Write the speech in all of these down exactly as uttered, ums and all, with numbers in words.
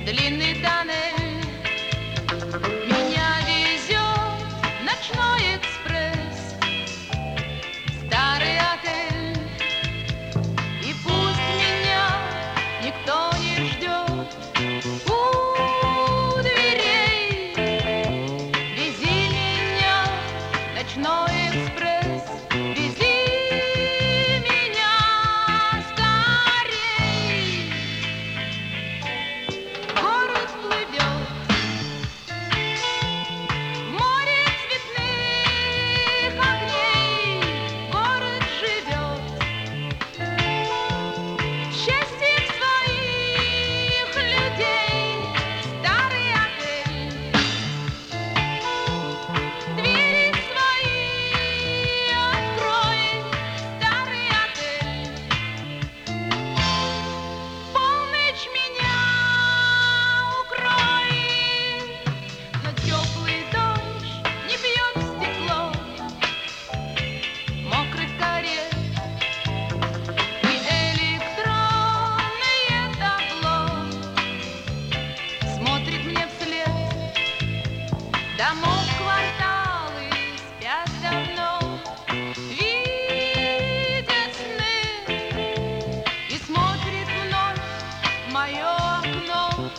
длинный тоннель. Меня везет ночной экспресс, старый отель. И пусть меня никто не ждет у дверей, вези меня, ночной экспресс, вези меня скорей. Город плывет в море цветных огней, город живет счастьем своих людей. Старый отель, двери свои открой. Старый отель, полночь меня укрой. Но теплый дождь не бьет в стекло мокрых карет, и электронное табло смотрит мне вслед. Домов кварталы спят давно, видят сны и смотрит вновь в мое окно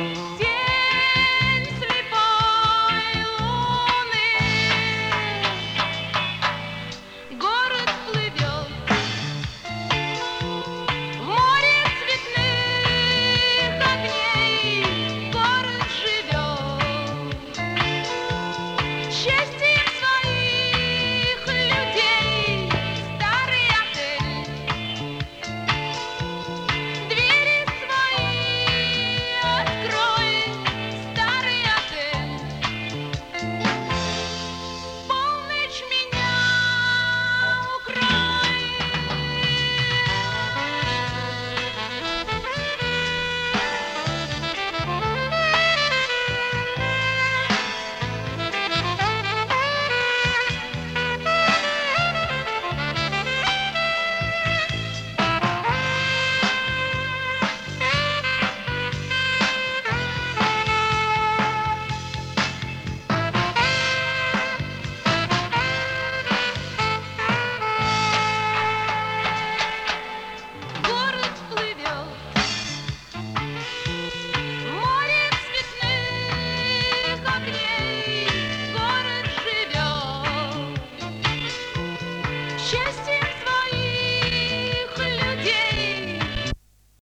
тень слепой луны. Город плывет в море цветных огней, город живет счастьем своих людей. Старый отель, двери свои открой. Старый отель, полночь меня укрой. Город плывет в море цветных огней, город живет счастьем